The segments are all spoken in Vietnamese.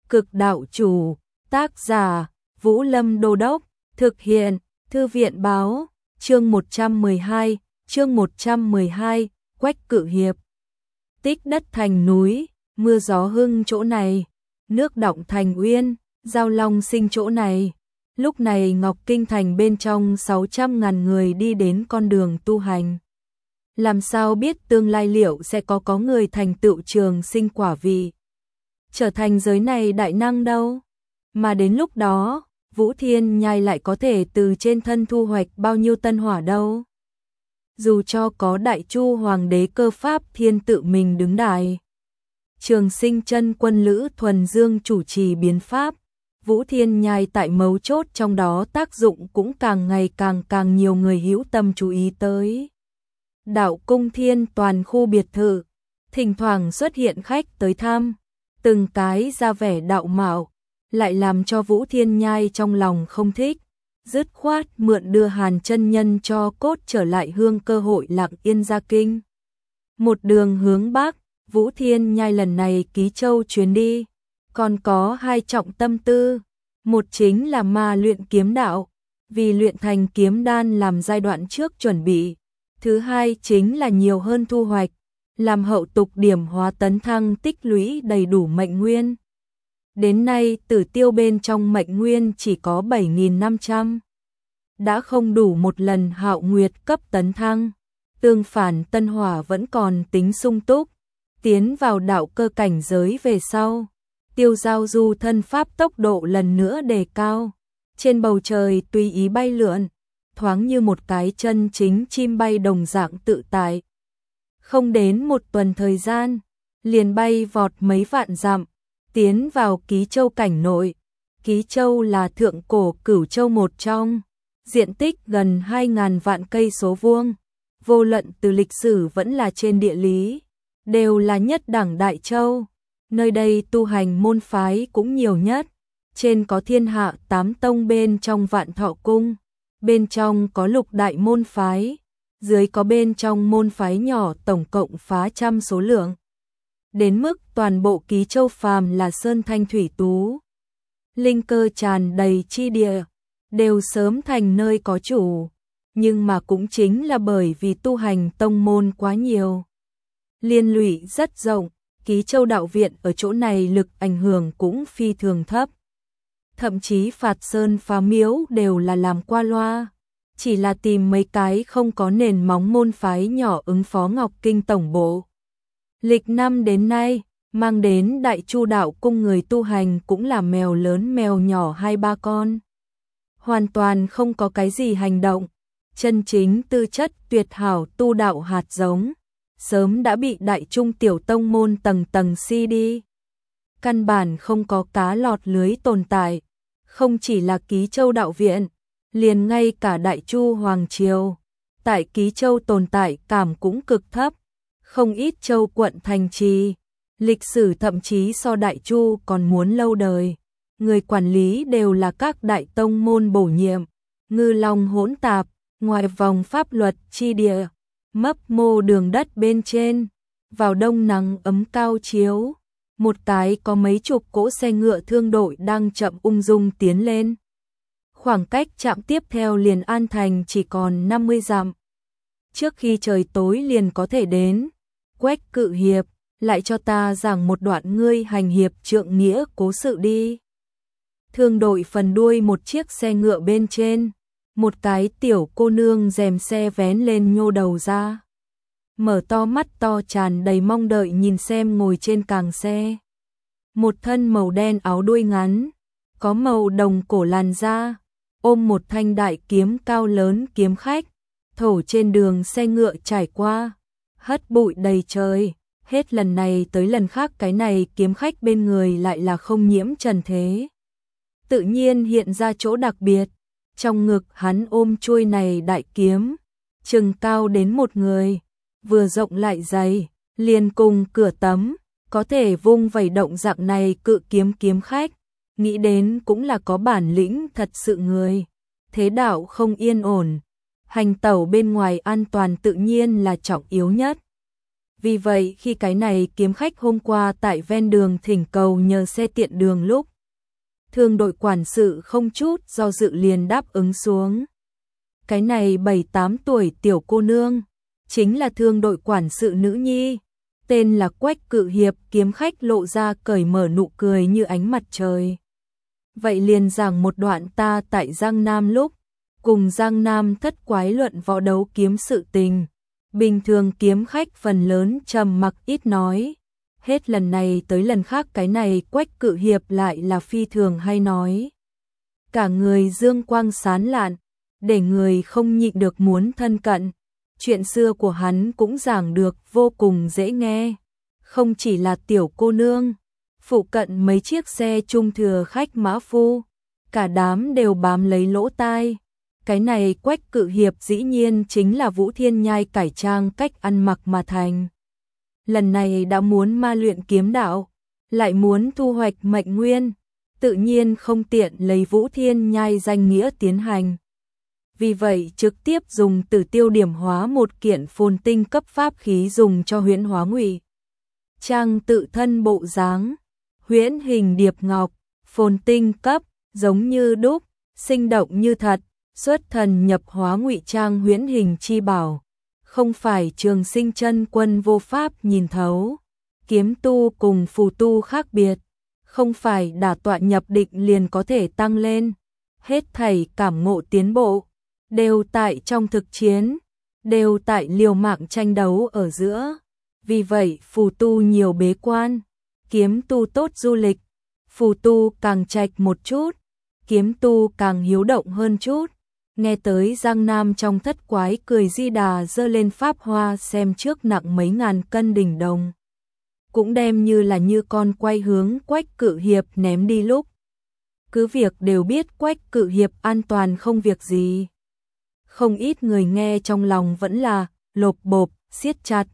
Cực đạo chủ, tác giả, Vũ Lâm Đô Đốc, thực hiện, Thư viện báo, chương 112, Quách Cự Hiệp. Tích đất thành núi, mưa gió hưng chỗ này, nước động thành uyên, giao long sinh chỗ này. Lúc này Ngọc Kinh thành bên trong 600.000 người đi đến con đường tu hành. Làm sao biết tương lai liệu sẽ có người thành tựu trường sinh quả vị, trở thành giới này đại năng đâu. Mà đến lúc đó, Vũ Thiên Nhai lại có thể từ trên thân thu hoạch bao nhiêu tân hỏa đâu. Dù cho có Đại Chu Hoàng đế Cơ Pháp Thiên tự mình đứng đài, Trường Sinh Chân Quân Lữ Thuần Dương chủ trì biến pháp, Vũ Thiên Nhai tại mấu chốt trong đó tác dụng cũng càng ngày càng nhiều người hữu tâm chú ý tới. Đạo Cung Thiên toàn khu biệt thự, thỉnh thoảng xuất hiện khách tới thăm, từng cái ra vẻ đạo mạo, lại làm cho Vũ Thiên Nhai trong lòng không thích, dứt khoát mượn đưa Hàn chân nhân cho cốt trở lại hương cơ hội lặng yên ra kinh. Một đường hướng Bắc, Vũ Thiên Nhai lần này Ký Châu chuyến đi, còn có hai trọng tâm tư, một chính là ma luyện kiếm đạo, vì luyện thành kiếm đan làm giai đoạn trước chuẩn bị, thứ hai chính là nhiều hơn thu hoạch, làm hậu tục điểm hóa tấn thăng tích lũy đầy đủ mệnh nguyên. Đến nay Tử Tiêu bên trong mệnh nguyên chỉ có 7.500, đã không đủ một lần Hạo Nguyệt cấp tấn thăng, tương phản tân hỏa vẫn còn tính sung túc, tiến vào đạo cơ cảnh giới về sau. Tiêu giao du thân pháp tốc độ lần nữa đề cao, trên bầu trời tùy ý bay lượn, thoáng như một cái chân chính chim bay đồng dạng tự tại. Không đến một tuần thời gian, liền bay vọt mấy vạn dặm, tiến vào Ký Châu cảnh nội. Ký Châu là thượng cổ cửu châu một trong, diện tích gần 2.000 vạn cây số vuông, vô luận từ lịch sử vẫn là trên địa lý, đều là nhất đẳng đại châu. Nơi đây tu hành môn phái cũng nhiều nhất, trên có thiên hạ 8 tông bên trong Vạn Thọ Cung, bên trong có lục đại môn phái, dưới có bên trong môn phái nhỏ tổng cộng phá trăm số lượng. Đến mức toàn bộ Ký Châu phàm là sơn thanh thủy tú, linh cơ tràn đầy chi địa, đều sớm thành nơi có chủ, nhưng mà cũng chính là bởi vì tu hành tông môn quá nhiều, liên lụy rất rộng. Ký Châu đạo viện ở chỗ này lực ảnh hưởng cũng phi thường thấp. Thậm chí phạt sơn phá miếu đều là làm qua loa, chỉ là tìm mấy cái không có nền móng môn phái nhỏ ứng phó Ngọc Kinh tổng bộ. Lịch năm đến nay, mang đến Đại Chu đạo cung người tu hành cũng là mèo lớn mèo nhỏ 2-3 con. Hoàn toàn không có cái gì hành động, chân chính tư chất tuyệt hảo tu đạo hạt giống, sớm đã bị đại trung tiểu tông môn tầng tầng si đi. Căn bản không có cá lọt lưới tồn tại, không chỉ là Ký Châu đạo viện, liền ngay cả Đại Chu Hoàng Triều, tại Ký Châu tồn tại cảm cũng cực thấp, không ít châu quận thành trì, lịch sử thậm chí so Đại Chu còn muốn lâu đời, người quản lý đều là các đại tông môn bổ nhiệm, ngư long hỗn tạp, ngoài vòng pháp luật chi địa, mấp mô đường đất bên trên, vào đông nắng ấm cao chiếu, một cái có mấy chục cỗ xe ngựa thương đội đang chậm ung dung tiến lên. Khoảng cách trạm tiếp theo liền An Thành chỉ còn 50 dặm. Trước khi trời tối liền có thể đến. Quách Cự Hiệp, lại cho ta giảng một đoạn ngươi hành hiệp trượng nghĩa cố sự đi. Thương đội phần đuôi một chiếc xe ngựa bên trên, một cái tiểu cô nương rèm xe vén lên nhô đầu ra, mở to mắt to tràn đầy mong đợi nhìn xem ngồi trên càng xe. Một thân màu đen áo đuôi ngắn, có màu đồng cổ làn da, ôm một thanh đại kiếm cao lớn kiếm khách, thổ trên đường xe ngựa trải qua, hất bụi đầy trời. Hết lần này tới lần khác cái này kiếm khách bên người lại là không nhiễm trần thế. Tự nhiên hiện ra chỗ đặc biệt, trong ngực hắn ôm chuôi này đại kiếm, chừng cao đến một người, vừa rộng lại dày, liền cùng cửa tấm, có thể vung vẩy động dạng này cự kiếm kiếm khách, nghĩ đến cũng là có bản lĩnh thật sự người. Thế đạo không yên ổn, hành tẩu bên ngoài an toàn tự nhiên là trọng yếu nhất. Vì vậy khi cái này kiếm khách hôm qua tại ven đường thỉnh cầu nhờ xe tiện đường lúc, thương đội quản sự không chút do dự liền đáp ứng xuống. Cái này 7-8 tuổi tiểu cô nương, chính là thương đội quản sự nữ nhi, tên là Quách Cự Hiệp. Kiếm khách lộ ra cởi mở nụ cười như ánh mặt trời. Vậy liền giảng một đoạn ta tại Giang Nam lúc, cùng Giang Nam thất quái luận võ đấu kiếm sự tình. Bình thường kiếm khách phần lớn trầm mặc ít nói. Hết lần này tới lần khác cái này Quách Cự Hiệp lại là phi thường hay nói. Cả người dương quang sáng lạn, để người không nhịn được muốn thân cận. Chuyện xưa của hắn cũng giảng được vô cùng dễ nghe. Không chỉ là tiểu cô nương, phụ cận mấy chiếc xe trung thừa khách mã phu, cả đám đều bám lấy lỗ tai. Cái này Quách Cự Hiệp dĩ nhiên chính là Vũ Thiên Nhai cải trang cách ăn mặc mà thành. Lần này đã muốn ma luyện kiếm đạo, lại muốn thu hoạch mệnh nguyên, tự nhiên không tiện lấy Vũ Thiên Nhai danh nghĩa tiến hành. Vì vậy trực tiếp dùng Tử Tiêu điểm hóa một kiện phồn tinh cấp pháp khí dùng cho huyễn hóa ngụy trang tự thân bộ dáng, huyễn hình điệp ngọc, phồn tinh cấp, giống như đúc, sinh động như thật, xuất thần nhập hóa ngụy trang huyễn hình chi bảo, không phải Trường Sinh chân quân vô pháp nhìn thấu. Kiếm tu cùng phù tu khác biệt, không phải đả tọa nhập định liền có thể tăng lên, hết thảy cảm ngộ tiến bộ đều tại trong thực chiến, đều tại liều mạng tranh đấu ở giữa. Vì vậy phù tu nhiều bế quan, kiếm tu tốt du lịch, phù tu càng trạch một chút, kiếm tu càng hiếu động hơn chút. Nghe tới Giang Nam trong thất quái cười di đà giơ lên pháp hoa xem trước nặng mấy ngàn cân đỉnh đồng, cũng đem như là như con quay hướng Quách Cự Hiệp ném đi lúc. Cứ việc đều biết Quách Cự Hiệp an toàn không việc gì. Không ít người nghe trong lòng vẫn là lộp bộp, siết chặt.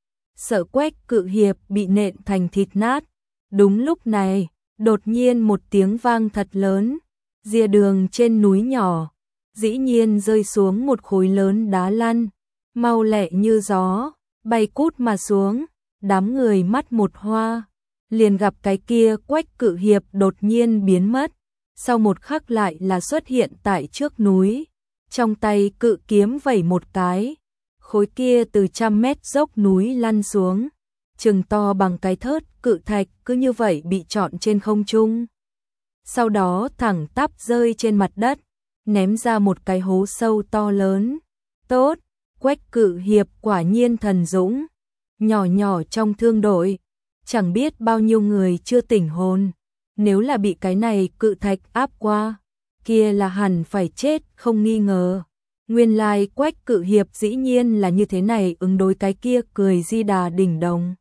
Sợ Quách Cự Hiệp bị nện thành thịt nát. Đúng lúc này, đột nhiên một tiếng vang thật lớn, rìa đường trên núi nhỏ, dĩ nhiên rơi xuống một khối lớn đá lăn, mau lẹ như gió, bay cút mà xuống. Đám người mắt một hoa, liền gặp cái kia Quách Cự Hiệp đột nhiên biến mất, sau một khắc lại là xuất hiện tại trước núi, trong tay cự kiếm vẩy một cái, khối kia từ 100 mét dốc núi lăn xuống, chừng to bằng cái thớt cự thạch cứ như vậy bị trọn trên không trung. Sau đó thẳng tắp rơi trên mặt đất, ném ra một cái hố sâu to lớn. Tốt, Quách Cự Hiệp quả nhiên thần dũng. Nhỏ nhỏ trong thương đội, chẳng biết bao nhiêu người chưa tỉnh hồn, nếu là bị cái này cự thạch áp qua, kia là hẳn phải chết không nghi ngờ. Nguyên lai Quách Cự Hiệp dĩ nhiên là như thế này ứng đối cái kia cười di đà đỉnh đồng.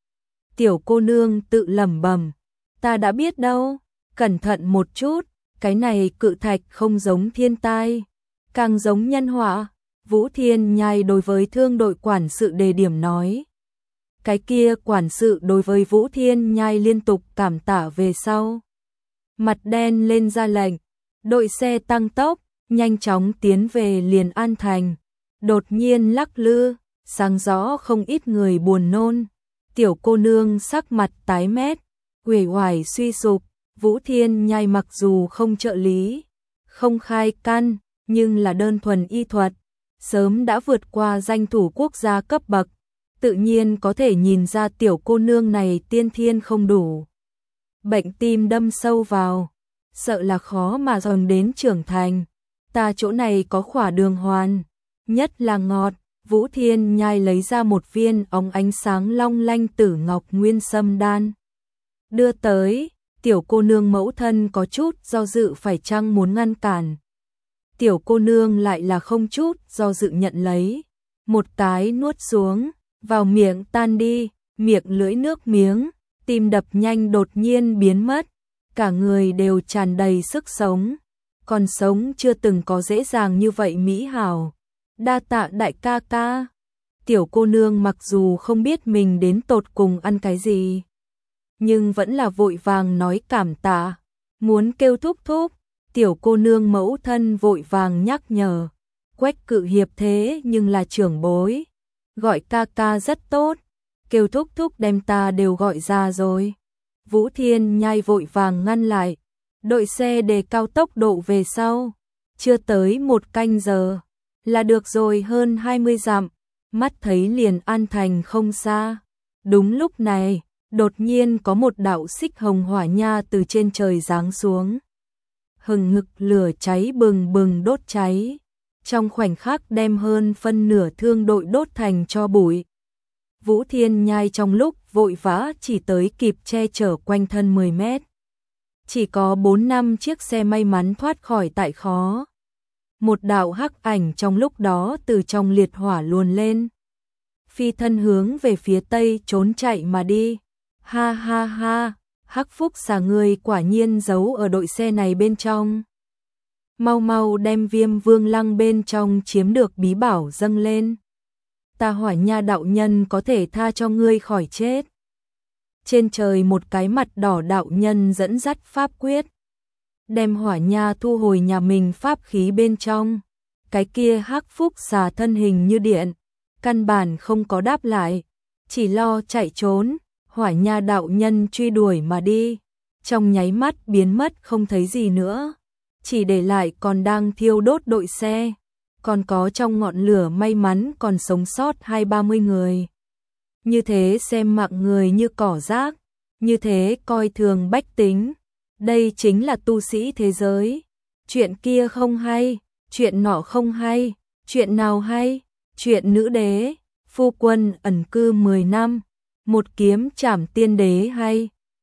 Tiểu cô nương tự lẩm bẩm, ta đã biết đâu, cẩn thận một chút, cái này cự thạch không giống thiên tai, càng giống nhân họa. Vũ Thiên Nhai đối với thương đội quản sự đề điểm nói. Cái kia quản sự đối với Vũ Thiên Nhai liên tục cảm tạ về sau. Mặt đen lên ra lệnh, đội xe tăng tốc, nhanh chóng tiến về Liền An Thành. Đột nhiên lắc lư, sáng rõ không ít người buồn nôn. Tiểu cô nương sắc mặt tái mét, uể oải suy sụp. Vũ Thiên Nhai mặc dù không trợ lý, không khai căn, nhưng là đơn thuần y thuật, sớm đã vượt qua danh thủ quốc gia cấp bậc. Tự nhiên có thể nhìn ra tiểu cô nương này tiên thiên không đủ. Bệnh tim đâm sâu vào, sợ là khó mà dần đến trưởng thành. Ta chỗ này có khỏa đường hoàn, nhất là ngọt. Vũ Thiên Nhai lấy ra một viên óng ánh sáng long lanh tử ngọc nguyên sâm đan. Đưa tới, tiểu cô nương mẫu thân có chút do dự phải chăng muốn ngăn cản. Tiểu cô nương lại là không chút do dự nhận lấy. Một cái nuốt xuống, vào miệng tan đi, miệng lưỡi nước miếng, tim đập nhanh đột nhiên biến mất, cả người đều tràn đầy sức sống, còn sống chưa từng có dễ dàng như vậy mỹ hảo. Đa tạ đại ca ca. Tiểu cô nương mặc dù không biết mình đến tột cùng ăn cái gì, nhưng vẫn là vội vàng nói cảm tạ, muốn kêu thúc thúc. Tiểu cô nương mẫu thân vội vàng nhắc nhở, Quách Cự Hiệp thế nhưng là trưởng bối, gọi ca ca rất tốt, kêu thúc thúc đem ta đều gọi ra rồi. Vũ Thiên Nhai vội vàng ngăn lại, đội xe đề cao tốc độ về sau, chưa tới 1 canh giờ, là được rồi, hơn 20 dặm, mắt thấy liền An Thành không xa. Đúng lúc này, đột nhiên có một đạo xích hồng hỏa nha từ trên trời giáng xuống. Hừng hực lửa cháy bừng bừng đốt cháy, trong khoảnh khắc đem hơn phân nửa thương đội đốt thành tro bụi. Vũ Thiên Nhai trong lúc vội vã chỉ tới kịp che chở quanh thân 10 mét. Chỉ có 4-5 chiếc xe may mắn thoát khỏi tại khó. Một đạo hắc ảnh trong lúc đó từ trong liệt hỏa luồn lên, phi thân hướng về phía tây trốn chạy mà đi. Ha ha ha, Hắc Phúc xà người quả nhiên giấu ở đội xe này bên trong. Mau mau đem Viêm Vương Lăng bên trong chiếm được bí bảo dâng lên. Ta Hỏa Nha đạo nhân có thể tha cho ngươi khỏi chết. Trên trời một cái mặt đỏ đạo nhân dẫn dắt pháp quyết, đem Hỏa Nha thu hồi nhà mình pháp khí bên trong. Cái kia Hắc Phúc xà thân hình như điện, căn bản không có đáp lại, chỉ lo chạy trốn. Hỏa Nha đạo nhân truy đuổi mà đi, trong nháy mắt biến mất không thấy gì nữa, chỉ để lại còn đang thiêu đốt đội xe, còn có trong ngọn lửa may mắn còn sống sót 20-30 người. Như thế xem mạng người như cỏ rác, như thế coi thường bách tính, đây chính là tu sĩ thế giới. Chuyện kia không hay, chuyện nọ không hay, chuyện nào hay? Chuyện nữ đế, phu quân ẩn cư 10 năm, một kiếm trảm tiên đế hay?